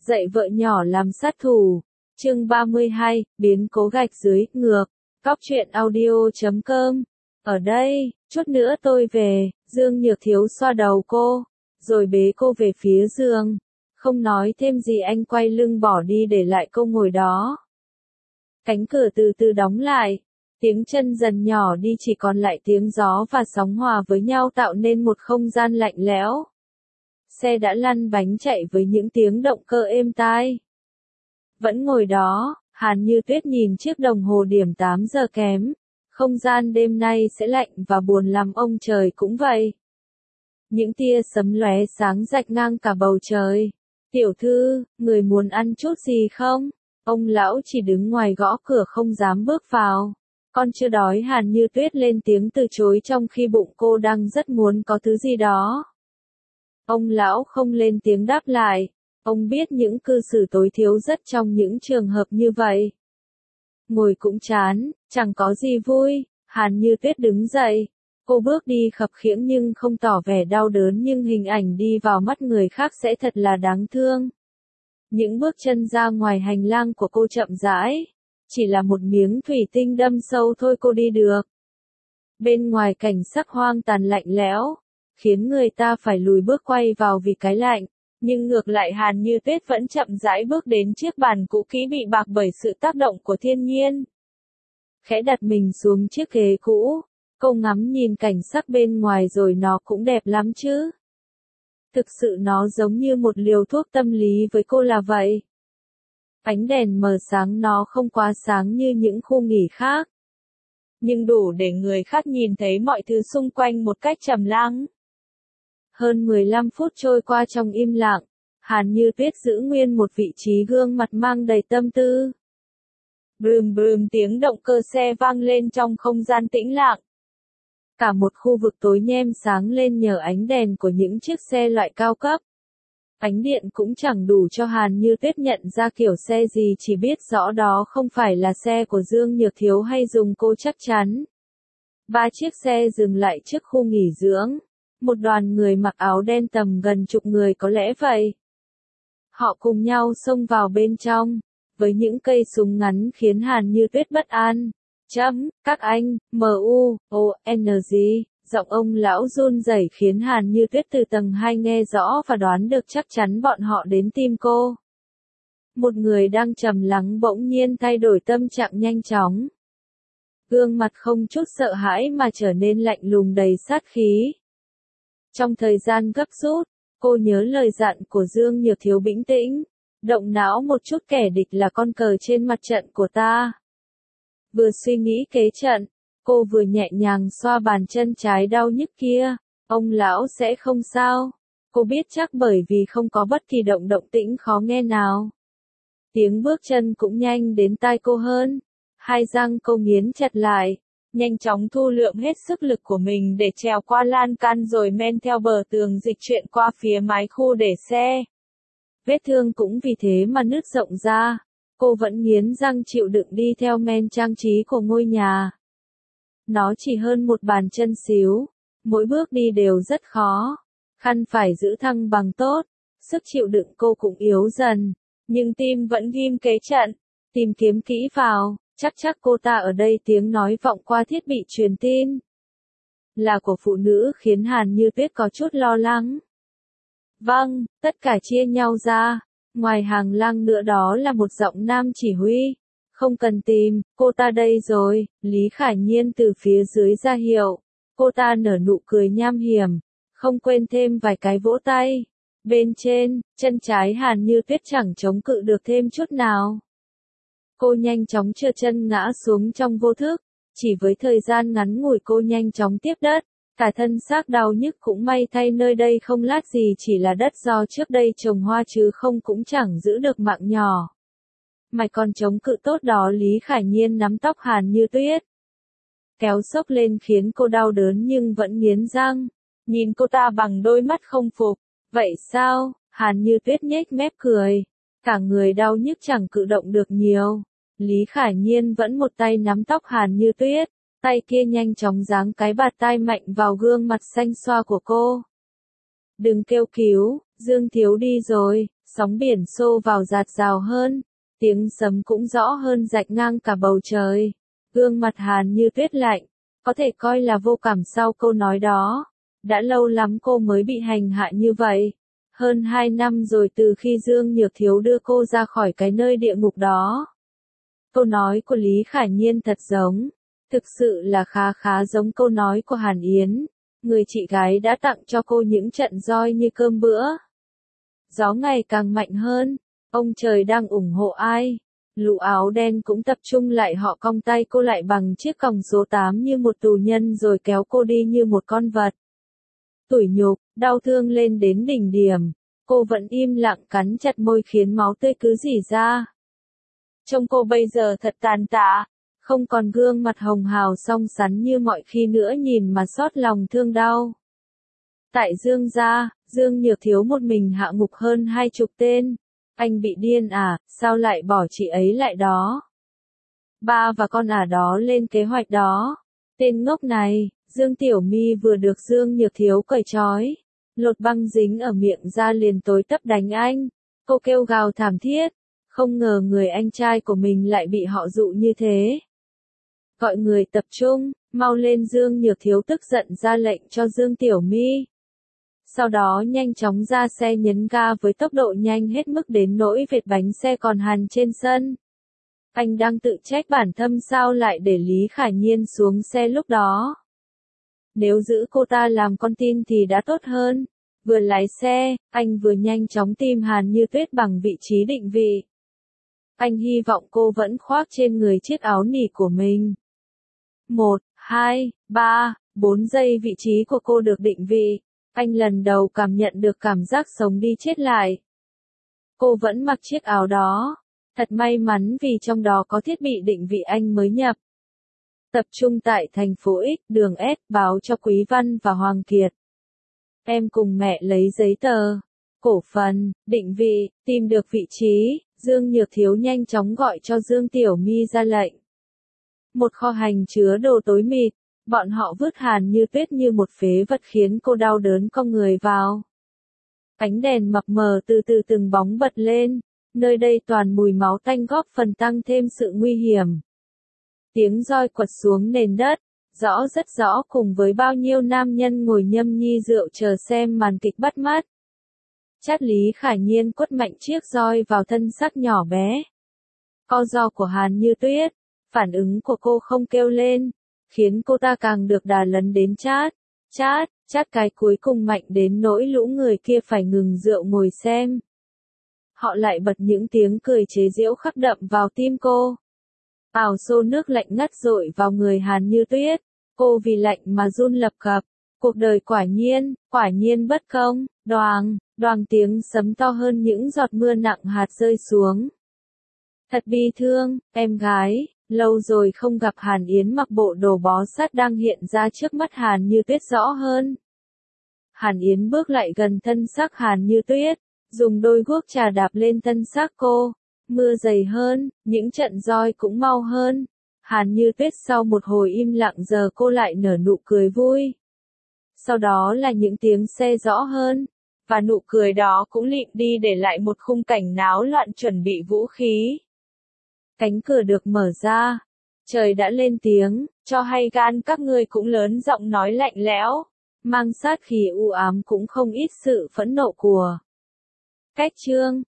Dạy vợ nhỏ làm sát thủ. Chương 32, biến cố gạch dưới, ngược. Cóc truyện audio.com. Ở đây, chút nữa tôi về. Dương Nhược Thiếu xoa đầu cô, rồi bế cô về phía giường. Không nói thêm gì, anh quay lưng bỏ đi để lại cô ngồi đó. Cánh cửa từ từ đóng lại. Tiếng chân dần nhỏ đi, chỉ còn lại tiếng gió và sóng hòa với nhau tạo nên một không gian lạnh lẽo. Xe đã lăn bánh chạy với những tiếng động cơ êm tai. Vẫn ngồi đó, Hàn Như Tuyết nhìn chiếc đồng hồ điểm 8 giờ kém. Không gian đêm nay sẽ lạnh và buồn lắm, ông trời cũng vậy. Những tia sấm lóe sáng rạch ngang cả bầu trời. Tiểu thư, người muốn ăn chút gì không? Ông lão chỉ đứng ngoài gõ cửa không dám bước vào. Con chưa đói, Hàn Như Tuyết lên tiếng từ chối trong khi bụng cô đang rất muốn có thứ gì đó. Ông lão không lên tiếng đáp lại. Ông biết những cư xử tối thiểu rất trong những trường hợp như vậy. Ngồi cũng chán, chẳng có gì vui. Hàn Như Tuyết đứng dậy. Cô bước đi khập khiễng nhưng không tỏ vẻ đau đớn, nhưng hình ảnh đi vào mắt người khác sẽ thật là đáng thương. Những bước chân ra ngoài hành lang của cô chậm rãi. Chỉ là một miếng thủy tinh đâm sâu thôi cô đi được. Bên ngoài cảnh sắc hoang tàn lạnh lẽo, khiến người ta phải lùi bước quay vào vì cái lạnh. Nhưng ngược lại Hàn Như Tuyết vẫn chậm rãi bước đến chiếc bàn cũ kỹ bị bạc bởi sự tác động của thiên nhiên. Khẽ đặt mình xuống chiếc ghế cũ, cô ngắm nhìn cảnh sắc bên ngoài rồi nó cũng đẹp lắm chứ. Thực sự nó giống như một liều thuốc tâm lý với cô là vậy. Ánh đèn mờ sáng, nó không quá sáng như những khu nghỉ khác, nhưng đủ để người khác nhìn thấy mọi thứ xung quanh một cách trầm lắng. Hơn 15 phút trôi qua trong im lặng, Hàn Như Tuyết giữ nguyên một vị trí, gương mặt mang đầy tâm tư. Bùm bùm, tiếng động cơ xe vang lên trong không gian tĩnh lặng. Cả một khu vực tối nhem sáng lên nhờ ánh đèn của những chiếc xe loại cao cấp. Ánh điện cũng chẳng đủ cho Hàn Như Tuyết nhận ra kiểu xe gì, chỉ biết rõ đó không phải là xe của Dương Nhược Thiếu hay dùng cô chắc chắn. 3 chiếc xe dừng lại trước khu nghỉ dưỡng. Một đoàn người mặc áo đen tầm gần chục người có lẽ vậy. Họ cùng nhau xông vào bên trong, với những cây súng ngắn khiến Hàn Như Tuyết bất an. Các anh, M.U.O.N.G. Giọng ông lão run rẩy khiến Hàn Như Tuyết từ tầng 2 nghe rõ và đoán được chắc chắn bọn họ đến tìm cô. Một người đang trầm lắng bỗng nhiên thay đổi tâm trạng nhanh chóng. Gương mặt không chút sợ hãi mà trở nên lạnh lùng đầy sát khí. Trong thời gian gấp rút, cô nhớ lời dặn của Dương Nhược Thiếu: bình tĩnh, động não một chút, kẻ địch là con cờ trên mặt trận của ta. Vừa suy nghĩ kế trận, cô vừa nhẹ nhàng xoa bàn chân trái đau nhức kia. Ông lão sẽ không sao. Cô biết chắc, bởi vì không có bất kỳ động tĩnh khó nghe nào. Tiếng bước chân cũng nhanh đến tai cô hơn. Hai răng cô nghiến chặt lại, nhanh chóng thu lượm hết sức lực của mình để trèo qua lan can rồi men theo bờ tường dịch chuyển qua phía mái khu để xe. Vết thương cũng vì thế mà nứt rộng ra. Cô vẫn nghiến răng chịu đựng đi theo men trang trí của ngôi nhà. Nó chỉ hơn một bàn chân xíu, mỗi bước đi đều rất khó. Khăn phải giữ thăng bằng tốt, sức chịu đựng cô cũng yếu dần, nhưng tim vẫn ghim kế trận, tìm kiếm kỹ vào. Chắc cô ta ở đây. Tiếng nói vọng qua thiết bị truyền tin. Là của phụ nữ, khiến Hàn Như Tuyết có chút lo lắng. Vâng, tất cả chia nhau ra. Ngoài hàng lang nữa đó là một giọng nam chỉ huy. Không cần tìm, cô ta đây rồi. Lý Khải Nhiên từ phía dưới ra hiệu. Cô ta nở nụ cười nham hiểm, không quên thêm vài cái vỗ tay. Bên trên, chân trái Hàn Như Tuyết chẳng chống cự được thêm chút nào. Cô nhanh chóng trượt chân ngã xuống trong vô thức. Chỉ với thời gian ngắn ngủi cô nhanh chóng tiếp đất. Cả thân xác đau nhức, cũng may thay nơi đây không lát gì chỉ là đất do trước đây trồng hoa chứ không cũng chẳng giữ được mạng nhỏ. Mày còn chống cự tốt đó. Lý Khải Nhiên nắm tóc Hàn Như Tuyết, kéo xốc lên khiến cô đau đớn nhưng vẫn nghiến răng. Nhìn cô ta bằng đôi mắt không phục. Vậy sao? Hàn Như Tuyết nhếch mép cười. Cả người đau nhức chẳng cử động được nhiều. Lý Khải Nhiên vẫn một tay nắm tóc Hàn Như Tuyết, tay kia nhanh chóng giáng cái bạt tai mạnh vào gương mặt xanh xoa của cô. Đừng kêu cứu, Dương Thiếu đi rồi. Sóng biển xô vào dạt dào hơn, tiếng sấm cũng rõ hơn rạch ngang cả bầu trời. Gương mặt Hàn Như Tuyết lạnh, có thể coi là vô cảm sau câu nói đó. Đã lâu lắm cô mới bị hành hạ như vậy. Hơn 2 năm rồi từ khi Dương Nhược Thiếu đưa cô ra khỏi cái nơi địa ngục đó. Câu nói của Lý Khả Nhiên thật giống, thực sự là khá giống câu nói của Hàn Yến, người chị gái đã tặng cho cô những trận roi như cơm bữa. Gió ngày càng mạnh hơn, ông trời đang ủng hộ ai? Lũ áo đen cũng tập trung lại, họ cong tay cô lại bằng chiếc còng số 8 như một tù nhân rồi kéo cô đi như một con vật. Tủi nhục, đau thương lên đến đỉnh điểm, cô vẫn im lặng cắn chặt môi khiến máu tươi cứ rỉ ra. Trông cô bây giờ thật tàn tạ, không còn gương mặt hồng hào song sắn như mọi khi nữa, nhìn mà xót lòng thương đau. Tại Dương gia, Dương Nhược Thiếu một mình hạ ngục hơn 20 tên. Anh bị điên à, sao lại bỏ chị ấy lại đó? Ba và con ả đó lên kế hoạch đó. Tên ngốc này, Dương Tiểu My vừa được Dương Nhược Thiếu cởi trói, lột băng dính ở miệng ra liền tối tấp đánh anh. Cô kêu gào thảm thiết, không ngờ người anh trai của mình lại bị họ dụ như thế. Gọi người tập trung, mau lên. Dương Nhược Thiếu tức giận ra lệnh cho Dương Tiểu My. Sau đó nhanh chóng ra xe nhấn ga với tốc độ nhanh hết mức đến nỗi vệt bánh xe còn hằn trên sân. Anh đang tự trách bản thân sao lại để Lý Khả Nhiên xuống xe lúc đó. Nếu giữ cô ta làm con tin thì đã tốt hơn. Vừa lái xe, anh vừa nhanh chóng tìm Hàn Như Tuyết bằng vị trí định vị. Anh hy vọng cô vẫn khoác trên người chiếc áo nỉ của mình. 1, 2, 3, 4 giây vị trí của cô được định vị. Anh lần đầu cảm nhận được cảm giác sống đi chết lại. Cô vẫn mặc chiếc áo đó. Thật may mắn vì trong đó có thiết bị định vị anh mới nhập. Tập trung tại thành phố X, đường S, báo cho Quý Văn và Hoàng Kiệt. Em cùng mẹ lấy giấy tờ, cổ phần, định vị, tìm được vị trí, Dương Nhược Thiếu nhanh chóng gọi cho Dương Tiểu My ra lệnh. Một kho hành chứa đồ tối mịt, bọn họ vứt Hàn Như Tuyết như một phế vật khiến cô đau đớn cong người vào. Ánh đèn mập mờ từ từ từng bóng bật lên, nơi đây toàn mùi máu tanh góp phần tăng thêm sự nguy hiểm. Tiếng roi quật xuống nền đất, rõ rất rõ cùng với bao nhiêu nam nhân ngồi nhâm nhi rượu chờ xem màn kịch bắt mắt. Chát Lý Khả Nhiên quất mạnh chiếc roi vào thân xác nhỏ bé. Co giò của Hàn Như Tuyết, phản ứng của cô không kêu lên, khiến cô ta càng được đà lấn đến chát, chát cái cuối cùng mạnh đến nỗi lũ người kia phải ngừng rượu ngồi xem. Họ lại bật những tiếng cười chế giễu khắc đậm vào tim cô. Ào xô nước lạnh ngắt dội vào người Hàn Như Tuyết, cô vì lạnh mà run lập cập. Cuộc đời quả nhiên bất công. Đoàng tiếng sấm to hơn những giọt mưa nặng hạt rơi xuống. Thật bi thương, em gái, lâu rồi không gặp. Hàn Yến mặc bộ đồ bó sát đang hiện ra trước mắt Hàn Như Tuyết rõ hơn. Hàn Yến bước lại gần thân xác Hàn Như Tuyết, dùng đôi guốc trà đạp lên thân xác cô. Mưa dày hơn, những trận roi cũng mau hơn. Hàn Như Tuyết sau một hồi im lặng giờ cô lại nở nụ cười vui. Sau đó là những tiếng xe rõ hơn, và nụ cười đó cũng lịm đi để lại một khung cảnh náo loạn chuẩn bị vũ khí. Cánh cửa được mở ra. Trời đã lên tiếng, cho hay gan các ngươi cũng lớn giọng nói lạnh lẽo, mang sát khí u ám cũng không ít sự phẫn nộ của. Cách chương